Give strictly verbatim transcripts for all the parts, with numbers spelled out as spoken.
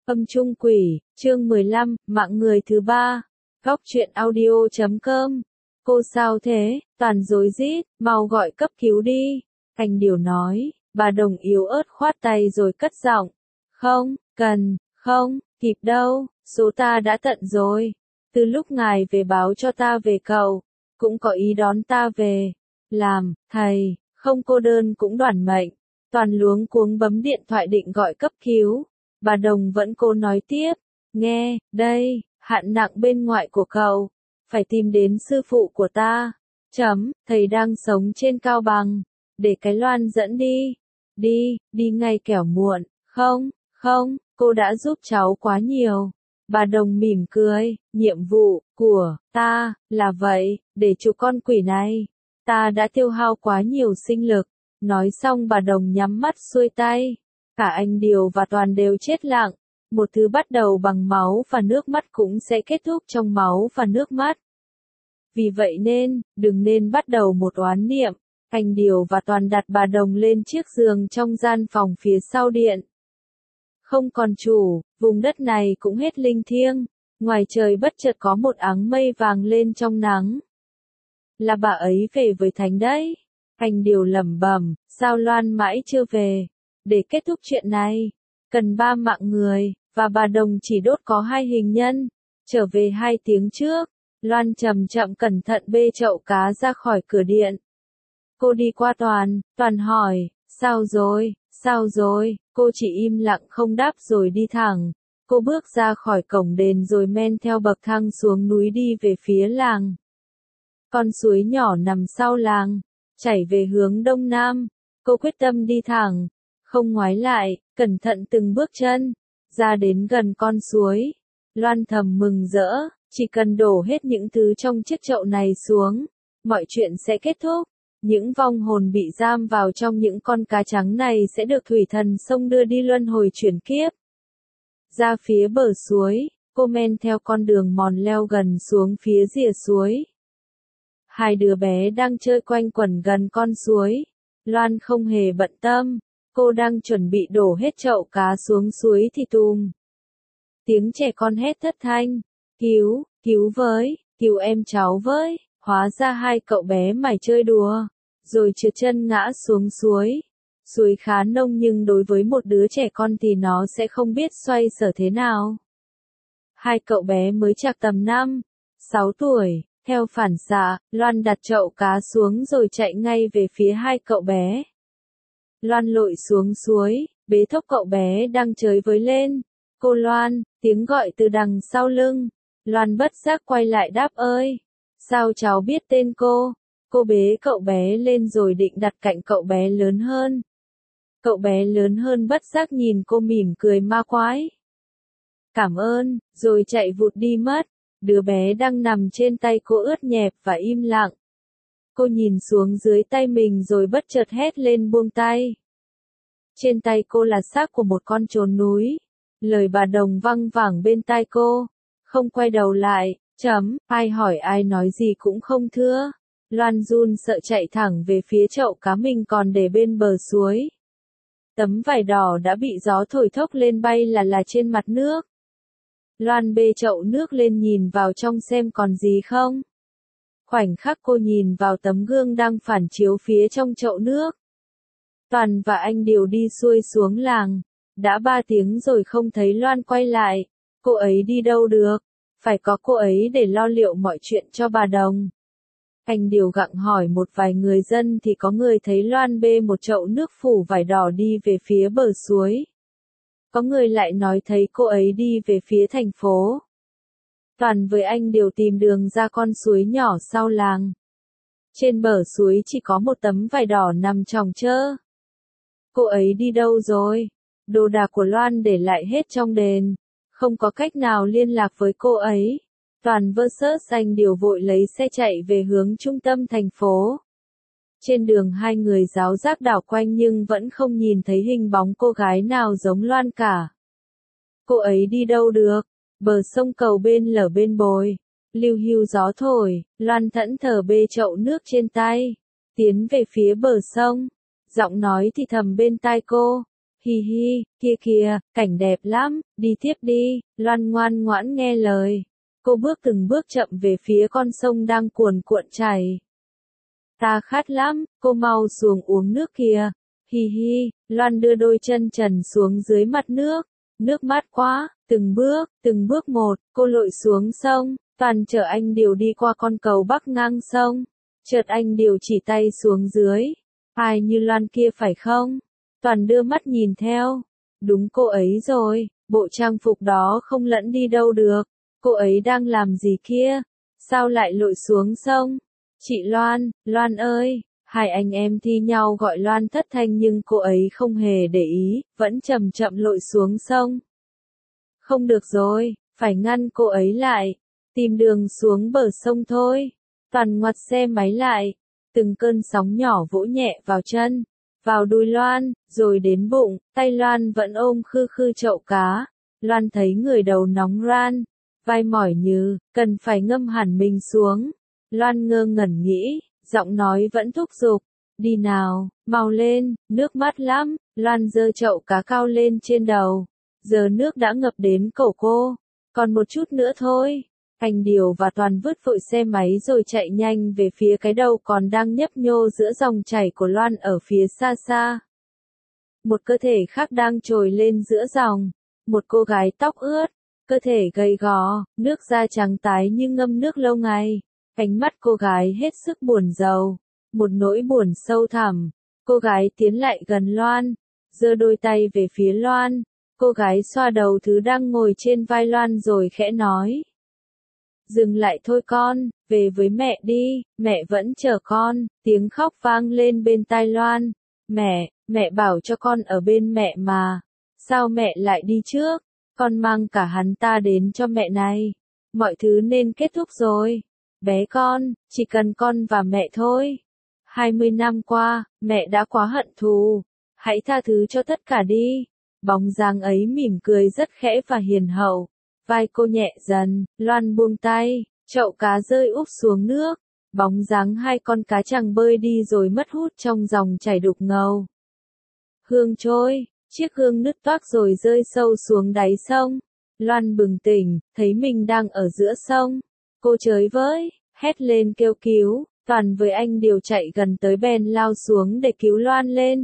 Âm Trung Quỷ, chương mười lăm, mạng người thứ ba. Góc truyện audio chấm com. Cô sao thế, toàn rối rít, mau gọi cấp cứu đi. Anh Điều nói, bà Đồng yếu ớt khoát tay rồi cất giọng. Không, cần, không, kịp đâu, số ta đã tận rồi. Từ lúc ngài về báo cho ta về cậu, cũng có ý đón ta về. Làm, thầy, không cô đơn cũng đoản mệnh. Toàn luống cuống bấm điện thoại định gọi cấp cứu. Bà Đồng vẫn cố nói tiếp, nghe, đây, hạn nặng bên ngoại của cậu, phải tìm đến sư phụ của ta, chấm, thầy đang sống trên Cao Bằng, để cái Loan dẫn đi, đi, đi ngay kẻo muộn, không, không, cô đã giúp cháu quá nhiều. Bà Đồng mỉm cười, nhiệm vụ của ta là vậy, để chuộc con quỷ này, ta đã tiêu hao quá nhiều sinh lực. Nói xong bà Đồng nhắm mắt xuôi tay. Cả anh Điều và Toàn đều chết lặng. Một thứ bắt đầu bằng máu và nước mắt cũng sẽ kết thúc trong máu và nước mắt. Vì vậy nên, đừng nên bắt đầu một oán niệm. Anh Điều và Toàn đặt bà Đồng lên chiếc giường trong gian phòng phía sau điện. Không còn chủ, vùng đất này cũng hết linh thiêng. Ngoài trời bất chợt có một áng mây vàng lên trong nắng. Là bà ấy về với Thánh đấy. Anh Điều lẩm bẩm, sao Loan mãi chưa về? Để kết thúc chuyện này, cần ba mạng người, và bà Đồng chỉ đốt có hai hình nhân. Trở về hai tiếng trước, Loan chậm chậm cẩn thận bê chậu cá ra khỏi cửa điện. Cô đi qua Toàn, Toàn hỏi, sao rồi, sao rồi, cô chỉ im lặng không đáp rồi đi thẳng. Cô bước ra khỏi cổng đền rồi men theo bậc thang xuống núi đi về phía làng. Con suối nhỏ nằm sau làng, chảy về hướng đông nam. Cô quyết tâm đi thẳng, không ngoái lại, cẩn thận từng bước chân, ra đến gần con suối. Loan thầm mừng rỡ, chỉ cần đổ hết những thứ trong chiếc chậu này xuống, mọi chuyện sẽ kết thúc. Những vong hồn bị giam vào trong những con cá trắng này sẽ được thủy thần sông đưa đi luân hồi chuyển kiếp. Ra phía bờ suối, cô men theo con đường mòn leo gần xuống phía rìa suối. Hai đứa bé đang chơi quanh quẩn gần con suối. Loan không hề bận tâm. Cô đang chuẩn bị đổ hết chậu cá xuống suối thì tùm. Tiếng trẻ con hét thất thanh. Cứu, cứu với, cứu em cháu với. Hóa ra hai cậu bé mải chơi đùa. Rồi trượt chân ngã xuống suối. Suối khá nông nhưng đối với một đứa trẻ con thì nó sẽ không biết xoay sở thế nào. Hai cậu bé mới chạc tầm năm, sáu tuổi. Theo phản xạ, Loan đặt chậu cá xuống rồi chạy ngay về phía hai cậu bé. Loan lội xuống suối, bế thốc cậu bé đang chơi với lên. Cô Loan, tiếng gọi từ đằng sau lưng. Loan bất giác quay lại đáp ơi. Sao cháu biết tên cô? Cô bế cậu bé lên rồi định đặt cạnh cậu bé lớn hơn. Cậu bé lớn hơn bất giác nhìn cô mỉm cười ma quái. Cảm ơn, rồi chạy vụt đi mất. Đứa bé đang nằm trên tay cô ướt nhẹp và im lặng. Cô nhìn xuống dưới tay mình rồi bất chợt hét lên buông tay. Trên tay cô là xác của một con trồn núi. Lời bà Đồng văng vẳng bên tai cô. Không quay đầu lại, chấm, ai hỏi ai nói gì cũng không thưa. Loan run sợ chạy thẳng về phía chậu cá mình còn để bên bờ suối. Tấm vải đỏ đã bị gió thổi thốc lên bay là là trên mặt nước. Loan bê chậu nước lên nhìn vào trong xem còn gì không. Khoảnh khắc cô nhìn vào tấm gương đang phản chiếu phía trong chậu nước. Toàn và anh Điều đi xuôi xuống làng. Đã ba tiếng rồi không thấy Loan quay lại. Cô ấy đi đâu được? Phải có cô ấy để lo liệu mọi chuyện cho bà Đồng. Anh Điều gặng hỏi một vài người dân thì có người thấy Loan bê một chậu nước phủ vải đỏ đi về phía bờ suối. Có người lại nói thấy cô ấy đi về phía thành phố. Toàn với anh Điều tìm đường ra con suối nhỏ sau làng. Trên bờ suối chỉ có một tấm vải đỏ nằm chồng chơ. Cô ấy đi đâu rồi? Đồ đạc của Loan để lại hết trong đền. Không có cách nào liên lạc với cô ấy. Toàn versus anh Điều vội lấy xe chạy về hướng trung tâm thành phố. Trên đường hai người giáo giác đảo quanh nhưng vẫn không nhìn thấy hình bóng cô gái nào giống Loan cả. Cô ấy đi đâu được? Bờ sông cầu bên lở bên bồi. Lưu hưu gió thổi, Loan thẫn thờ bê chậu nước trên tay. Tiến về phía bờ sông. Giọng nói thì thầm bên tai cô. Hi hi, kia kìa, cảnh đẹp lắm, đi tiếp đi. Loan ngoan ngoãn nghe lời. Cô bước từng bước chậm về phía con sông đang cuồn cuộn chảy. Ta khát lắm, cô mau xuống uống nước kìa. Hi hi, Loan đưa đôi chân trần xuống dưới mặt nước. Nước mát quá, từng bước, từng bước một, cô lội xuống sông. Toàn chở anh Điều đi qua con cầu bắc ngang sông. Chợt anh Điều chỉ tay xuống dưới. Ai như Loan kia phải không? Toàn đưa mắt nhìn theo. Đúng cô ấy rồi, bộ trang phục đó không lẫn đi đâu được. Cô ấy đang làm gì kia? Sao lại lội xuống sông? Chị Loan, Loan ơi! Hai anh em thi nhau gọi Loan thất thanh nhưng cô ấy không hề để ý, vẫn chậm chậm lội xuống sông. Không được rồi, phải ngăn cô ấy lại. Tìm đường xuống bờ sông thôi. Toàn ngoặt xe máy lại. Từng cơn sóng nhỏ vỗ nhẹ vào chân, vào đùi Loan, rồi đến bụng. Tay Loan vẫn ôm khư khư chậu cá. Loan thấy người đầu nóng ran, vai mỏi như, cần phải ngâm hẳn mình xuống. Loan ngơ ngẩn nghĩ, giọng nói vẫn thúc giục. Đi nào, mau lên, nước mát lắm. Loan giơ chậu cá cao lên trên đầu. Giờ nước đã ngập đến cổ cô. Còn một chút nữa thôi. Anh Điều và Toàn vứt vội xe máy rồi chạy nhanh về phía cái đầu còn đang nhấp nhô giữa dòng chảy của Loan ở phía xa xa. Một cơ thể khác đang trồi lên giữa dòng. Một cô gái tóc ướt, cơ thể gầy gò, nước da trắng tái như ngâm nước lâu ngày. Ánh mắt cô gái hết sức buồn rầu, một nỗi buồn sâu thẳm. Cô gái tiến lại gần Loan, giơ đôi tay về phía Loan. Cô gái xoa đầu thứ đang ngồi trên vai Loan rồi khẽ nói. Dừng lại thôi con, về với mẹ đi, mẹ vẫn chờ con. Tiếng khóc vang lên bên tai Loan. Mẹ, mẹ bảo cho con ở bên mẹ mà. Sao mẹ lại đi trước? Con mang cả hắn ta đến cho mẹ này. Mọi thứ nên kết thúc rồi. Bé con, chỉ cần con và mẹ thôi. Hai mươi năm qua, mẹ đã quá hận thù. Hãy tha thứ cho tất cả đi. Bóng dáng ấy mỉm cười rất khẽ và hiền hậu. Vai cô nhẹ dần, Loan buông tay, chậu cá rơi úp xuống nước. Bóng dáng hai con cá chàng bơi đi rồi mất hút trong dòng chảy đục ngầu. Hương trôi, chiếc hương nứt toác rồi rơi sâu xuống đáy sông. Loan bừng tỉnh, thấy mình đang ở giữa sông. Cô chới với, hét lên kêu cứu. Toàn với anh Điều chạy gần tới bèn lao xuống để cứu Loan lên.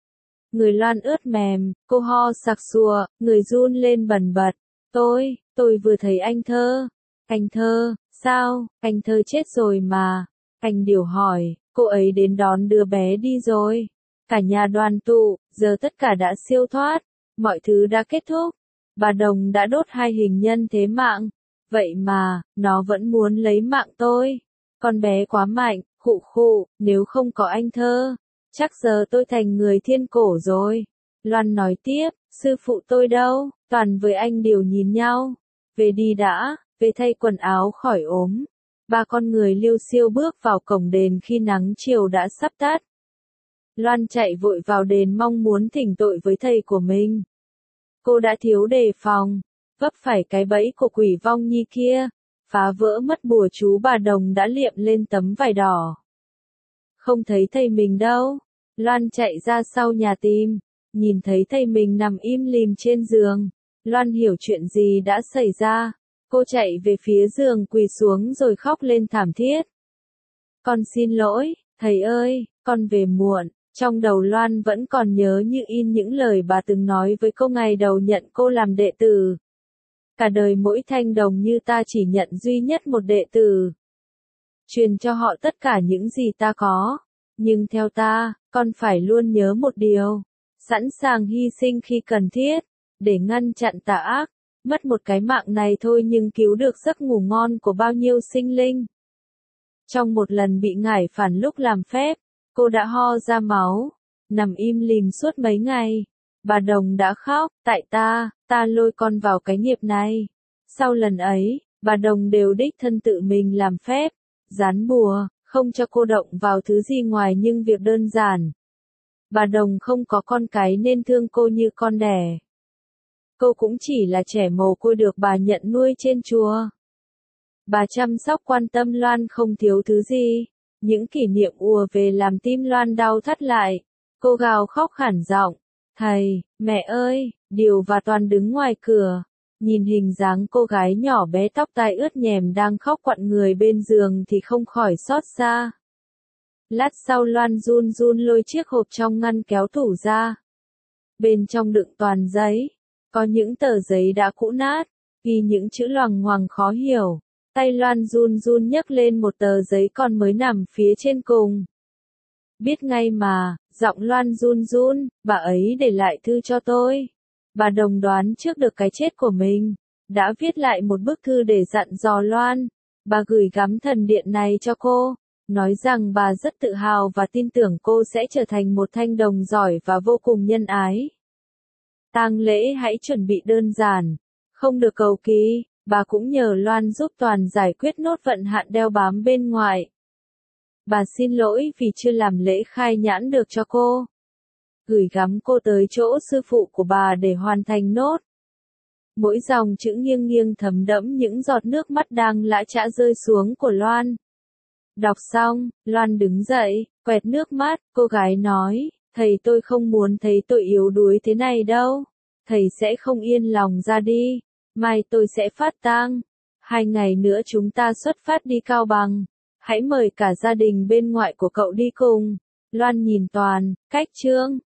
Người Loan ướt mềm, cô ho sặc sùa, người run lên bần bật. Tôi, tôi vừa thấy anh Thơ. Anh Thơ, sao, anh Thơ chết rồi mà. Anh Điều hỏi, cô ấy đến đón đứa bé đi rồi. Cả nhà đoàn tụ, giờ tất cả đã siêu thoát. Mọi thứ đã kết thúc. Bà Đồng đã đốt hai hình nhân thế mạng. Vậy mà, nó vẫn muốn lấy mạng tôi. Con bé quá mạnh, khụ khụ, nếu không có anh Thơ, chắc giờ tôi thành người thiên cổ rồi. Loan nói tiếp, sư phụ tôi đâu? Toàn với anh Điều nhìn nhau. Về đi đã, về thay quần áo khỏi ốm. Ba con người liêu xiêu bước vào cổng đền khi nắng chiều đã sắp tắt. Loan chạy vội vào đền mong muốn thỉnh tội với thầy của mình. Cô đã thiếu đề phòng, vấp phải cái bẫy của quỷ vong nhi kia, phá vỡ mất bùa chú bà Đồng đã liệm lên tấm vải đỏ. Không thấy thầy mình đâu. Loan chạy ra sau nhà tìm, nhìn thấy thầy mình nằm im lìm trên giường. Loan hiểu chuyện gì đã xảy ra. Cô chạy về phía giường quỳ xuống rồi khóc lên thảm thiết. Con xin lỗi, thầy ơi, con về muộn. Trong đầu Loan vẫn còn nhớ như in những lời bà từng nói với cô ngày đầu nhận cô làm đệ tử. Cả đời mỗi thanh đồng như ta chỉ nhận duy nhất một đệ tử. Truyền cho họ tất cả những gì ta có. Nhưng theo ta, con phải luôn nhớ một điều. Sẵn sàng hy sinh khi cần thiết. Để ngăn chặn tà ác. Mất một cái mạng này thôi nhưng cứu được giấc ngủ ngon của bao nhiêu sinh linh. Trong một lần bị ngải phản lúc làm phép, cô đã ho ra máu. Nằm im lìm suốt mấy ngày. Bà Đồng đã khóc, tại ta, ta lôi con vào cái nghiệp này. Sau lần ấy, bà Đồng đều đích thân tự mình làm phép, dán bùa, không cho cô động vào thứ gì ngoài nhưng việc đơn giản. Bà Đồng không có con cái nên thương cô như con đẻ. Cô cũng chỉ là trẻ mồ côi được bà nhận nuôi trên chùa. Bà chăm sóc quan tâm Loan không thiếu thứ gì. Những kỷ niệm ùa về làm tim Loan đau thắt lại. Cô gào khóc khản giọng. Thầy, mẹ ơi, Điều và Toàn đứng ngoài cửa. Nhìn hình dáng cô gái nhỏ bé tóc tai ướt nhèm đang khóc quặn người bên giường thì không khỏi xót xa. Lát sau Loan run run lôi chiếc hộp trong ngăn kéo tủ ra. Bên trong đựng toàn giấy. Có những tờ giấy đã cũ nát, ghi những chữ loằng ngoằng khó hiểu. Tay Loan run run nhấc lên một tờ giấy còn mới nằm phía trên cùng. Biết ngay mà, giọng Loan run run, bà ấy để lại thư cho tôi. Bà đồng đoán trước được cái chết của mình, đã viết lại một bức thư để dặn dò Loan. Bà gửi gắm thần điện này cho cô, nói rằng bà rất tự hào và tin tưởng cô sẽ trở thành một thanh đồng giỏi và vô cùng nhân ái. Tang lễ hãy chuẩn bị đơn giản, không được cầu kỳ, bà cũng nhờ Loan giúp Toàn giải quyết nốt vận hạn đeo bám bên ngoài. Bà xin lỗi vì chưa làm lễ khai nhãn được cho cô. Gửi gắm cô tới chỗ sư phụ của bà để hoàn thành nốt. Mỗi dòng chữ nghiêng nghiêng thấm đẫm những giọt nước mắt đang lã chã rơi xuống của Loan. Đọc xong, Loan đứng dậy, quẹt nước mắt, cô gái nói, thầy tôi không muốn thấy tôi yếu đuối thế này đâu. Thầy sẽ không yên lòng ra đi, mai tôi sẽ phát tang. Hai ngày nữa chúng ta xuất phát đi Cao Bằng. Hãy mời cả gia đình bên ngoại của cậu đi cùng. Loan nhìn Toàn, cách chương.